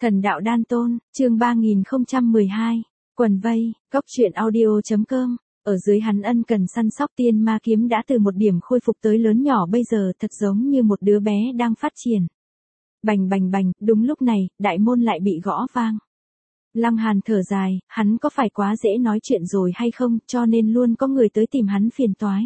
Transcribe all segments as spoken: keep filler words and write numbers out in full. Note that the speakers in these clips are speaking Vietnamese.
Thần đạo đan tôn, chương ba nghìn không trăm mười hai, quần vây, góc truyện audio.com, ở dưới hắn ân cần săn sóc tiên ma kiếm đã từ một điểm khôi phục tới lớn nhỏ bây giờ thật giống như một đứa bé đang phát triển. Bành bành bành, đúng lúc này, đại môn lại bị gõ vang. Lăng Hàn thở dài, hắn có phải quá dễ nói chuyện rồi hay không, cho nên luôn có người tới tìm hắn phiền toái.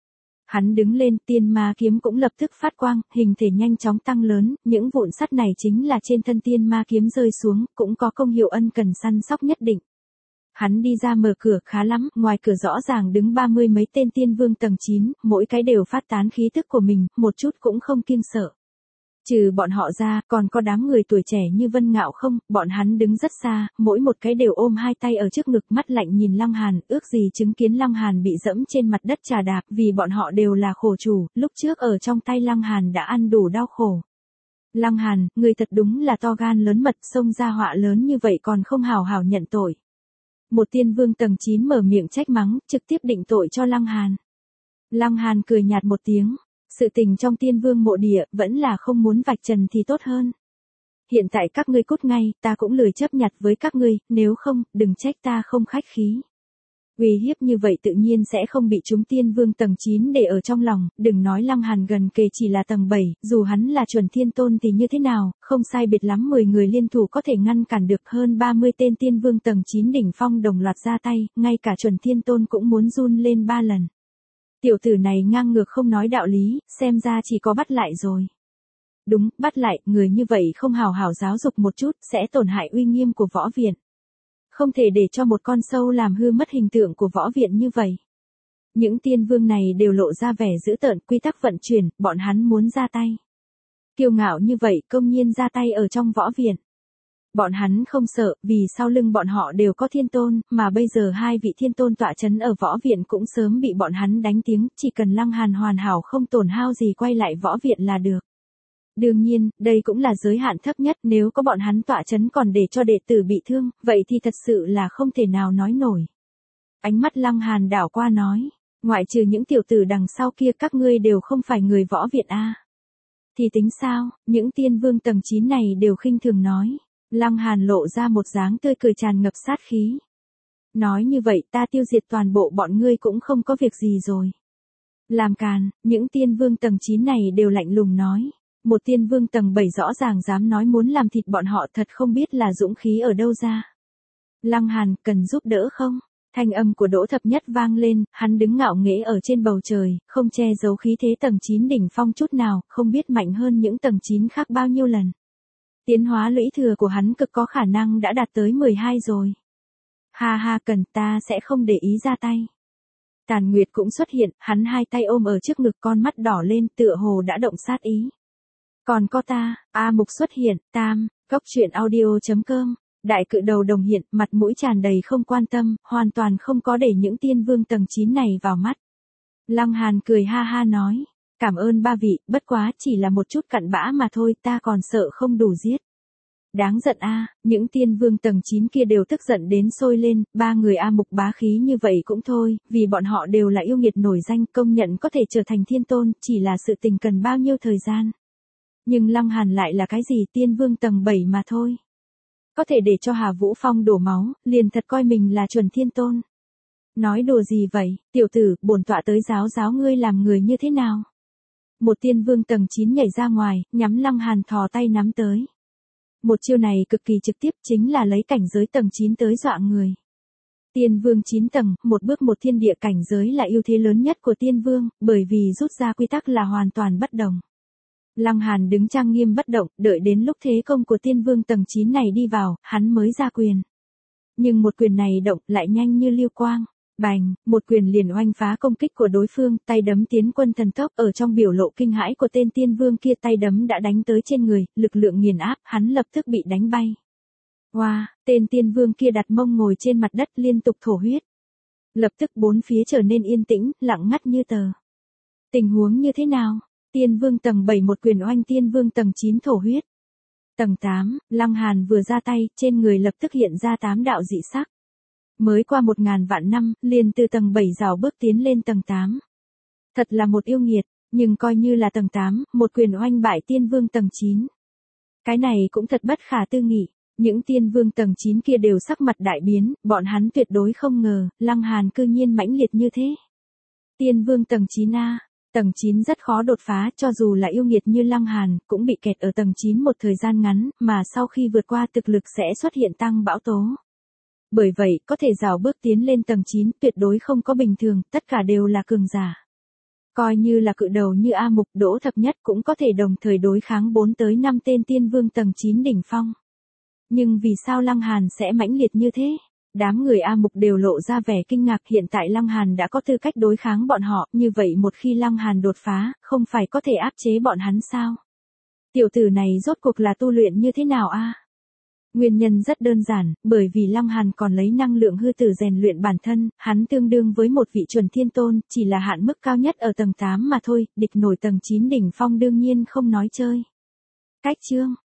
Hắn đứng lên, tiên ma kiếm cũng lập tức phát quang, hình thể nhanh chóng tăng lớn, những vụn sắt này chính là trên thân tiên ma kiếm rơi xuống, cũng có công hiệu ân cần săn sóc nhất định. Hắn đi ra mở cửa, khá lắm, ngoài cửa rõ ràng đứng ba mươi mấy tên tiên vương tầng chín, mỗi cái đều phát tán khí tức của mình, một chút cũng không kiêng sợ. Trừ bọn họ ra, còn có đám người tuổi trẻ như Vân Ngạo không, bọn hắn đứng rất xa, mỗi một cái đều ôm hai tay ở trước ngực, mắt lạnh nhìn Lăng Hàn, ước gì chứng kiến Lăng Hàn bị dẫm trên mặt đất trà đạp, vì bọn họ đều là khổ chủ, lúc trước ở trong tay Lăng Hàn đã ăn đủ đau khổ. Lăng Hàn, người thật đúng là to gan lớn mật, xông ra họa lớn như vậy còn không hào hào nhận tội. Một tiên vương tầng chín mở miệng trách mắng, trực tiếp định tội cho Lăng Hàn. Lăng Hàn cười nhạt một tiếng. Sự tình trong tiên vương mộ địa, vẫn là không muốn vạch trần thì tốt hơn. Hiện tại các ngươi cút ngay, ta cũng lười chấp nhặt với các ngươi, nếu không, đừng trách ta không khách khí. Uy hiếp như vậy tự nhiên sẽ không bị chúng tiên vương tầng chín để ở trong lòng, đừng nói Lăng Hàn gần kề chỉ là tầng bảy, dù hắn là chuẩn thiên tôn thì như thế nào, không sai biệt lắm mười người liên thủ có thể ngăn cản được hơn ba mươi tên tiên vương tầng chín đỉnh phong đồng loạt ra tay, ngay cả chuẩn thiên tôn cũng muốn run lên ba lần. Tiểu tử này ngang ngược không nói đạo lý, xem ra chỉ có bắt lại rồi. Đúng, bắt lại, người như vậy không hào hào giáo dục một chút, sẽ tổn hại uy nghiêm của võ viện. Không thể để cho một con sâu làm hư mất hình tượng của võ viện như vậy. Những tiên vương này đều lộ ra vẻ dữ tợn, quy tắc vận chuyển, bọn hắn muốn ra tay. Kiêu ngạo như vậy, công nhiên ra tay ở trong võ viện. Bọn hắn không sợ, vì sau lưng bọn họ đều có thiên tôn, mà bây giờ hai vị thiên tôn tọa chấn ở võ viện cũng sớm bị bọn hắn đánh tiếng, chỉ cần Lăng Hàn hoàn hảo không tổn hao gì quay lại võ viện là được. Đương nhiên, đây cũng là giới hạn thấp nhất, nếu có bọn hắn tọa chấn còn để cho đệ tử bị thương, vậy thì thật sự là không thể nào nói nổi. Ánh mắt Lăng Hàn đảo qua nói, ngoại trừ những tiểu tử đằng sau kia các ngươi đều không phải người võ viện a. Thì tính sao, những tiên vương tầng chín này đều khinh thường nói. Lăng Hàn lộ ra một dáng tươi cười tràn ngập sát khí. Nói như vậy ta tiêu diệt toàn bộ bọn ngươi cũng không có việc gì rồi. Làm càn, những tiên vương tầng chín này đều lạnh lùng nói. Một tiên vương tầng bảy rõ ràng dám nói muốn làm thịt bọn họ thật không biết là dũng khí ở đâu ra. Lăng Hàn, cần giúp đỡ không? Thanh âm của Đỗ Thập Nhất vang lên, hắn đứng ngạo nghễ ở trên bầu trời, không che giấu khí thế tầng chín đỉnh phong chút nào, không biết mạnh hơn những tầng chín khác bao nhiêu lần. Tiến hóa lũy thừa của hắn cực có khả năng đã đạt tới mười hai rồi. Ha ha, cần, ta sẽ không để ý ra tay. Tàn Nguyệt cũng xuất hiện, hắn hai tay ôm ở trước ngực, con mắt đỏ lên, tựa hồ đã động sát ý. Còn có ta, A Mục xuất hiện, tam, góc truyện audio.com, đại cự đầu đồng hiện, mặt mũi tràn đầy không quan tâm, hoàn toàn không có để những tiên vương tầng chín này vào mắt. Lăng Hàn cười ha ha nói. Cảm ơn ba vị, bất quá chỉ là một chút cặn bã mà thôi, ta còn sợ không đủ giết. Đáng giận a, những tiên vương tầng chín kia đều tức giận đến sôi lên, ba người A Mục bá khí như vậy cũng thôi, vì bọn họ đều là yêu nghiệt nổi danh, công nhận có thể trở thành thiên tôn, chỉ là sự tình cần bao nhiêu thời gian. Nhưng Lăng Hàn lại là cái gì, tiên vương tầng bảy mà thôi. Có thể để cho Hà Vũ Phong đổ máu, liền thật coi mình là chuẩn thiên tôn. Nói đùa gì vậy, tiểu tử, bổn tọa tới giáo giáo ngươi làm người như thế nào. Một tiên vương tầng chín nhảy ra ngoài, nhắm Lăng Hàn thò tay nắm tới. Một chiêu này cực kỳ trực tiếp, chính là lấy cảnh giới tầng chín tới dọa người. Tiên vương chín tầng, một bước một thiên địa cảnh giới là ưu thế lớn nhất của tiên vương, bởi vì rút ra quy tắc là hoàn toàn bất đồng. Lăng Hàn đứng trang nghiêm bất động, đợi đến lúc thế công của tiên vương tầng chín này đi vào, hắn mới ra quyền. Nhưng một quyền này động lại nhanh như lưu quang. Bành, một quyền liền oanh phá công kích của đối phương, tay đấm tiến quân thần tốc, ở trong biểu lộ kinh hãi của tên tiên vương kia, tay đấm đã đánh tới trên người, lực lượng nghiền áp, hắn lập tức bị đánh bay. Wow, tên tiên vương kia đặt mông ngồi trên mặt đất liên tục thổ huyết. Lập tức bốn phía trở nên yên tĩnh, lặng ngắt như tờ. Tình huống như thế nào? Tiên vương tầng bảy một quyền oanh tiên vương tầng chín thổ huyết. Tầng tám, Lăng Hàn vừa ra tay, trên người lập tức hiện ra tám đạo dị sắc. Mới qua một ngàn vạn năm, liền từ tầng bảy rào bước tiến lên tầng tám. Thật là một yêu nghiệt, nhưng coi như là tầng tám, một quyền oanh bại tiên vương tầng chín. Cái này cũng thật bất khả tư nghị. Những tiên vương tầng chín kia đều sắc mặt đại biến, bọn hắn tuyệt đối không ngờ, Lăng Hàn cư nhiên mãnh liệt như thế. Tiên vương tầng chín a, tầng chín rất khó đột phá, cho dù là yêu nghiệt như Lăng Hàn, cũng bị kẹt ở tầng chín một thời gian ngắn, mà sau khi vượt qua thực lực sẽ xuất hiện tăng bão tố. Bởi vậy, có thể rào bước tiến lên tầng chín, tuyệt đối không có bình thường, tất cả đều là cường giả. Coi như là cự đầu như A Mục, Đỗ Thập Nhất cũng có thể đồng thời đối kháng bốn tới năm tên tiên vương tầng chín đỉnh phong. Nhưng vì sao Lăng Hàn sẽ mãnh liệt như thế? Đám người A Mục đều lộ ra vẻ kinh ngạc, hiện tại Lăng Hàn đã có tư cách đối kháng bọn họ, như vậy một khi Lăng Hàn đột phá, không phải có thể áp chế bọn hắn sao? Tiểu tử này rốt cuộc là tu luyện như thế nào a? Nguyên nhân rất đơn giản, bởi vì Lăng Hàn còn lấy năng lượng hư tử rèn luyện bản thân, hắn tương đương với một vị chuẩn thiên tôn, chỉ là hạn mức cao nhất ở tầng tám mà thôi, địch nổi tầng chín đỉnh phong đương nhiên không nói chơi. Cách chương